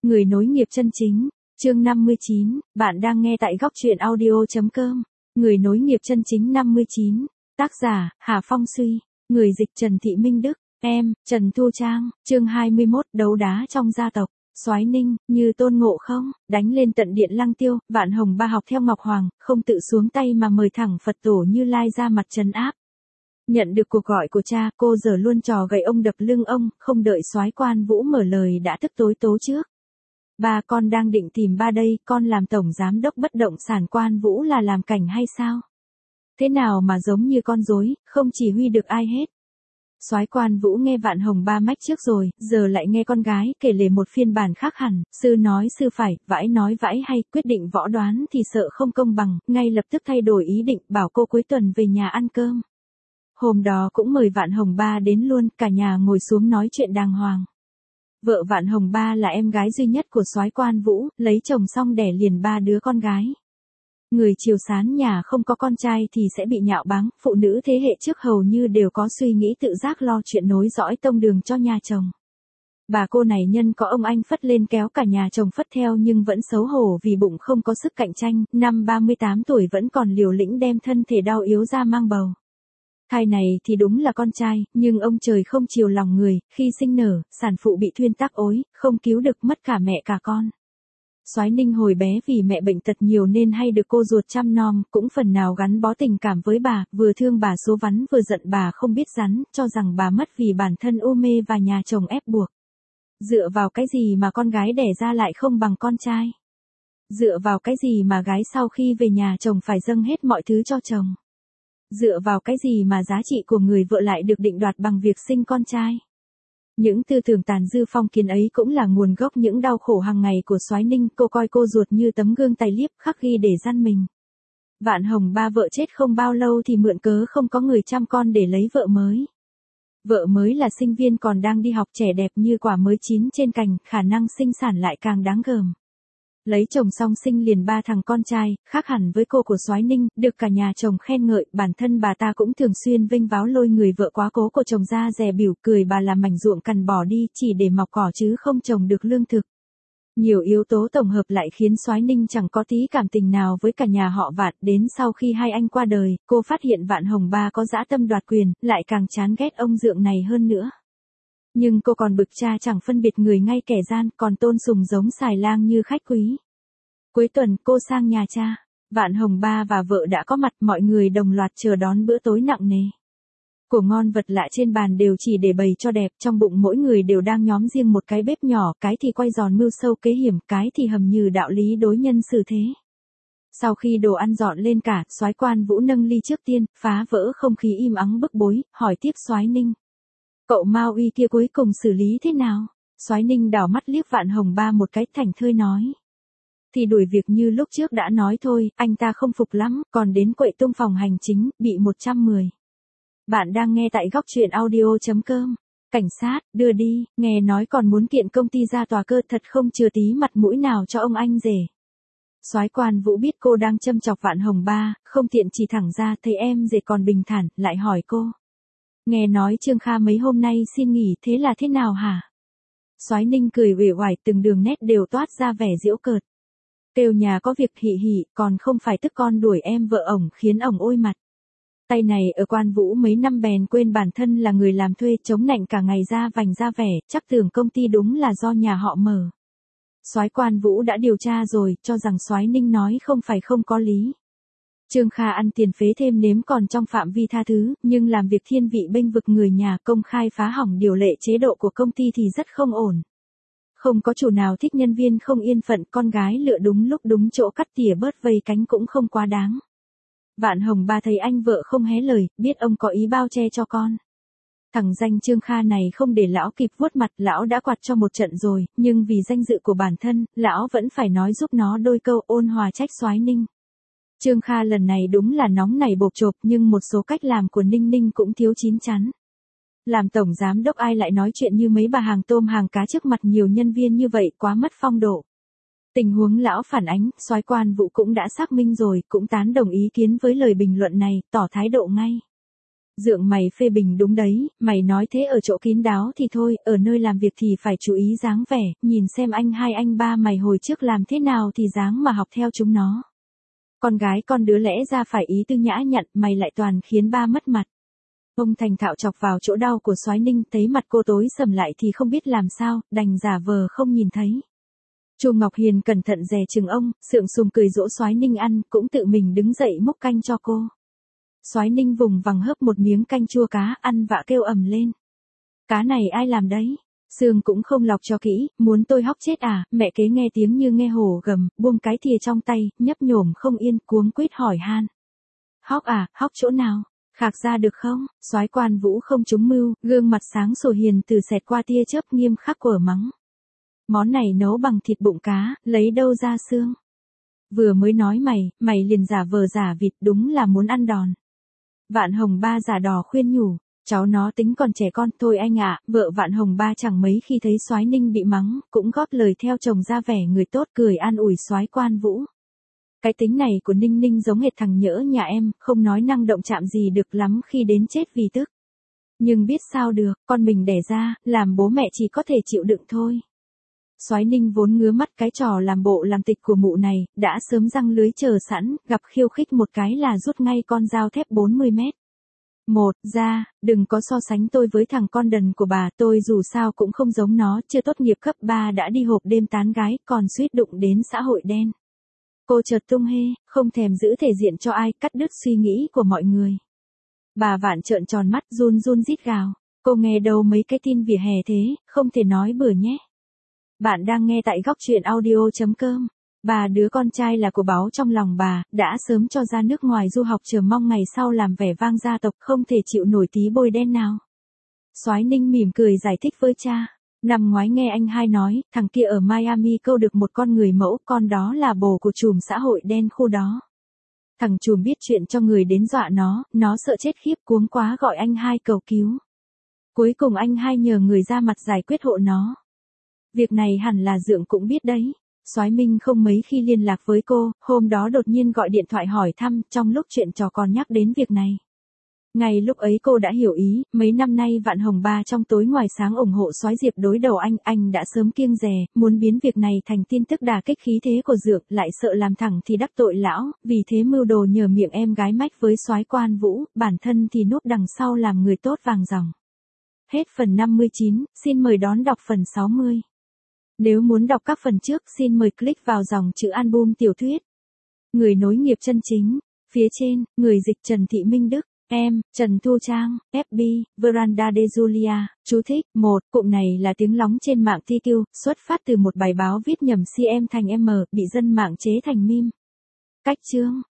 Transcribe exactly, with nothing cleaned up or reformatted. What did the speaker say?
Người nối nghiệp chân chính, chương năm mươi chín, bạn đang nghe tại góc truyện audio.com. Người nối nghiệp chân chính năm mươi chín, tác giả, Hà Phong Suy, người dịch Trần Thị Minh Đức, em, Trần Thu Trang, chương hai mươi mốt, đấu đá trong gia tộc. Soái Ninh, như Tôn Ngộ Không, đánh lên tận điện Lăng Tiêu, Vạn Hồng Ba học theo Ngọc Hoàng, không tự xuống tay mà mời thẳng Phật tổ Như Lai ra mặt trấn áp. Nhận được cuộc gọi của cha, cô giờ luôn trò gậy ông đập lưng ông, không đợi Soái Quan Vũ mở lời đã tức tối tố trước. Ba, con đang định tìm ba đây, con làm tổng giám đốc bất động sản Quan Vũ là làm cảnh hay sao? Thế nào mà giống như con rối, không chỉ huy được ai hết. Soái Quan Vũ nghe Vạn Hồng Ba mách trước rồi, giờ lại nghe con gái kể lể một phiên bản khác hẳn, sư nói sư phải, vãi nói vãi hay, quyết định võ đoán thì sợ không công bằng, ngay lập tức thay đổi ý định, bảo cô cuối tuần về nhà ăn cơm. Hôm đó cũng mời Vạn Hồng Ba đến luôn, cả nhà ngồi xuống nói chuyện đàng hoàng. Vợ Vạn Hồng Ba là em gái duy nhất của Soái Quan Vũ, lấy chồng xong đẻ liền ba đứa con gái. Người Triều Sán nhà không có con trai thì sẽ bị nhạo báng, phụ nữ thế hệ trước hầu như đều có suy nghĩ tự giác lo chuyện nối dõi tông đường cho nhà chồng. Bà cô này nhân có ông anh phất lên kéo cả nhà chồng phất theo nhưng vẫn xấu hổ vì bụng không có sức cạnh tranh, năm ba mươi tám tuổi vẫn còn liều lĩnh đem thân thể đau yếu ra mang bầu. Thai này thì đúng là con trai, nhưng ông trời không chiều lòng người, khi sinh nở, sản phụ bị thuyên tắc ối, không cứu được mất cả mẹ cả con. Soái Ninh hồi bé vì mẹ bệnh tật nhiều nên hay được cô ruột chăm nom, cũng phần nào gắn bó tình cảm với bà, vừa thương bà số vắn vừa giận bà không biết rắn, cho rằng bà mất vì bản thân u mê và nhà chồng ép buộc. Dựa vào cái gì mà con gái đẻ ra lại không bằng con trai? Dựa vào cái gì mà gái sau khi về nhà chồng phải dâng hết mọi thứ cho chồng? Dựa vào cái gì mà giá trị của người vợ lại được định đoạt bằng việc sinh con trai? Những tư tưởng tàn dư phong kiến ấy cũng là nguồn gốc những đau khổ hàng ngày của Soái Ninh, cô coi cô ruột như tấm gương tài liếp khắc ghi để gian mình. Vạn Hồng Ba vợ chết không bao lâu thì mượn cớ không có người chăm con để lấy vợ mới. Vợ mới là sinh viên còn đang đi học, trẻ đẹp như quả mới chín trên cành, khả năng sinh sản lại càng đáng gờm. Lấy chồng xong sinh liền ba thằng con trai, khác hẳn với cô của Soái Ninh, được cả nhà chồng khen ngợi, bản thân bà ta cũng thường xuyên vênh váo lôi người vợ quá cố của chồng ra dè bỉu, cười bà làm mảnh ruộng cằn bỏ đi chỉ để mọc cỏ chứ không trồng được lương thực. Nhiều yếu tố tổng hợp lại khiến Soái Ninh chẳng có tí cảm tình nào với cả nhà họ Vạn, đến sau khi hai anh qua đời, cô phát hiện Vạn Hồng Ba có dã tâm đoạt quyền, lại càng chán ghét ông dượng này hơn nữa. Nhưng cô còn bực cha chẳng phân biệt người ngay kẻ gian, còn tôn sùng giống xài lang như khách quý. Cuối tuần cô sang nhà cha, Vạn Hồng Ba và vợ đã có mặt, mọi người đồng loạt chờ đón bữa tối nặng nề. Của ngon vật lạ trên bàn đều chỉ để bày cho đẹp, trong bụng mỗi người đều đang nhóm riêng một cái bếp nhỏ, cái thì quay giòn mưu sâu kế hiểm, cái thì hầm như đạo lý đối nhân xử thế. Sau khi đồ ăn dọn lên cả, Soái Quan Vũ nâng ly trước tiên, phá vỡ không khí im ắng bức bối, hỏi tiếp Soái Ninh. Cậu Mao Uy kia cuối cùng xử lý thế nào? Soái Ninh đảo mắt liếc Vạn Hồng Ba một cái, thảnh thơi nói. Thì đuổi việc như lúc trước đã nói thôi, anh ta không phục lắm, còn đến quậy tung phòng hành chính, bị một trăm mười. Bạn đang nghe tại góc truyện audio.com. Cảnh sát, đưa đi, nghe nói còn muốn kiện công ty ra tòa cơ, thật không chừa tí mặt mũi nào cho ông anh rể. Soái Quan Vũ biết cô đang châm chọc Vạn Hồng Ba, không tiện chỉ thẳng ra, thấy em rể còn bình thản, lại hỏi cô. Nghe nói Trương Kha mấy hôm nay xin nghỉ, thế là thế nào hả? Soái Ninh cười uể oải, từng đường nét đều toát ra vẻ giễu cợt. Kêu nhà có việc hỉ hỉ, còn không phải tức con đuổi em vợ ổng khiến ổng ôi mặt. Tay này ở Quan Vũ mấy năm bèn quên bản thân là người làm thuê, chống nạnh cả ngày ra vành ra vẻ, chắc tưởng công ty đúng là do nhà họ mở. Soái Quan Vũ đã điều tra rồi, cho rằng Soái Ninh nói không phải không có lý. Trương Kha ăn tiền phế thêm nếm còn trong phạm vi tha thứ, nhưng làm việc thiên vị bênh vực người nhà, công khai phá hỏng điều lệ chế độ của công ty thì rất không ổn. Không có chủ nào thích nhân viên không yên phận, con gái lựa đúng lúc đúng chỗ cắt tỉa bớt vây cánh cũng không quá đáng. Vạn Hồng Ba thấy anh vợ không hé lời, biết ông có ý bao che cho con. Thằng danh Trương Kha này không để lão kịp vuốt mặt, lão đã quạt cho một trận rồi, nhưng vì danh dự của bản thân, lão vẫn phải nói giúp nó đôi câu, ôn hòa trách Soái Ninh. Trương Kha lần này đúng là nóng nảy bộp chộp, nhưng một số cách làm của Ninh Ninh cũng thiếu chín chắn. Làm tổng giám đốc ai lại nói chuyện như mấy bà hàng tôm hàng cá trước mặt nhiều nhân viên như vậy, quá mất phong độ. Tình huống lão phản ánh, Soái Quan Vũ cũng đã xác minh rồi, cũng tán đồng ý kiến với lời bình luận này, tỏ thái độ ngay. Dượng mày phê bình đúng đấy, mày nói thế ở chỗ kín đáo thì thôi, ở nơi làm việc thì phải chú ý dáng vẻ, nhìn xem anh hai anh ba mày hồi trước làm thế nào thì dáng mà học theo chúng nó. Con gái con đứa lẽ ra phải ý tư nhã nhặn, mày lại toàn khiến ba mất mặt. Ông thành thạo chọc vào chỗ đau của Soái Ninh, thấy mặt cô tối sầm lại thì không biết làm sao, đành giả vờ không nhìn thấy. Chu Ngọc Hiền cẩn thận dè chừng ông, sượng sùng cười dỗ Soái Ninh ăn, cũng tự mình đứng dậy múc canh cho cô. Soái Ninh vùng vằng hớp một miếng canh chua cá, ăn vạ kêu ầm lên. Cá này ai làm đấy? Xương cũng không lọc cho kỹ, muốn tôi hóc chết à? Mẹ kế nghe tiếng như nghe hổ gầm, buông cái thìa trong tay, nhấp nhổm không yên, cuống quýt hỏi han. Hóc à, hóc chỗ nào? Khạc ra được không? Soái Quan Vũ không trúng mưu, gương mặt sáng sủa hiền từ xẹt qua tia chớp nghiêm khắc quở mắng. Món này nấu bằng thịt bụng cá, lấy đâu ra xương? Vừa mới nói mày, mày liền giả vờ giả vịt, đúng là muốn ăn đòn. Vạn Hồng Ba giả đò khuyên nhủ, cháu nó tính còn trẻ con thôi anh ạ. Vợ Vạn Hồng Ba chẳng mấy khi thấy Soái Ninh bị mắng, cũng góp lời theo chồng ra vẻ người tốt, cười an ủi Soái Quan Vũ. Cái tính này của Ninh Ninh giống hệt thằng nhỡ nhà em, không nói năng động chạm gì được lắm khi đến chết vì tức. Nhưng biết sao được, con mình đẻ ra, làm bố mẹ chỉ có thể chịu đựng thôi. Soái Ninh vốn ngứa mắt cái trò làm bộ làm tịch của mụ này, đã sớm răng lưới chờ sẵn, gặp khiêu khích một cái là rút ngay con dao thép bốn mươi mét. Một, ra, đừng có so sánh tôi với thằng con đần của bà, tôi dù sao cũng không giống nó, chưa tốt nghiệp cấp ba đã đi hộp đêm tán gái, còn suýt đụng đến xã hội đen. Cô chợt tung hê, không thèm giữ thể diện cho ai, cắt đứt suy nghĩ của mọi người. Bà Vạn trợn tròn mắt run run rít gào, cô nghe đâu mấy cái tin vỉa hè thế, không thể nói bừa nhé. Bạn đang nghe tại góc truyện audio chấm com. Bà đứa con trai là của báu trong lòng bà, đã sớm cho ra nước ngoài du học chờ mong ngày sau làm vẻ vang gia tộc, không thể chịu nổi tí bôi đen nào. Soái Ninh mỉm cười giải thích với cha. Năm ngoái nghe anh hai nói, thằng kia ở Miami câu được một con người mẫu, con đó là bồ của trùm xã hội đen khu đó. Thằng trùm biết chuyện cho người đến dọa nó, nó sợ chết khiếp cuống quá gọi anh hai cầu cứu. Cuối cùng anh hai nhờ người ra mặt giải quyết hộ nó. Việc này hẳn là Dượng cũng biết đấy. Soái Minh không mấy khi liên lạc với cô, hôm đó đột nhiên gọi điện thoại hỏi thăm, trong lúc chuyện trò còn nhắc đến việc này. Ngay lúc ấy cô đã hiểu ý, mấy năm nay Vạn Hồng Ba trong tối ngoài sáng ủng hộ Soái Diệp đối đầu anh, anh đã sớm kiêng dè, muốn biến việc này thành tin tức đả kích khí thế của Dượng, lại sợ làm thẳng thì đắc tội lão, vì thế mưu đồ nhờ miệng em gái mách với Soái Quan Vũ, bản thân thì núp đằng sau làm người tốt vàng dòng. Hết phần năm mươi chín, xin mời đón đọc phần sáu mươi. Nếu muốn đọc các phần trước, xin mời click vào dòng chữ album tiểu thuyết. Người nối nghiệp chân chính. Phía trên, người dịch Trần Thị Minh Đức. Em, Trần Thu Trang, ép bê, Veranda de Julia. Chú thích, một, cụm này là tiếng lóng trên mạng tê quy, xuất phát từ một bài báo viết nhầm xê em thành M, bị dân mạng chế thành meme. Cách chương.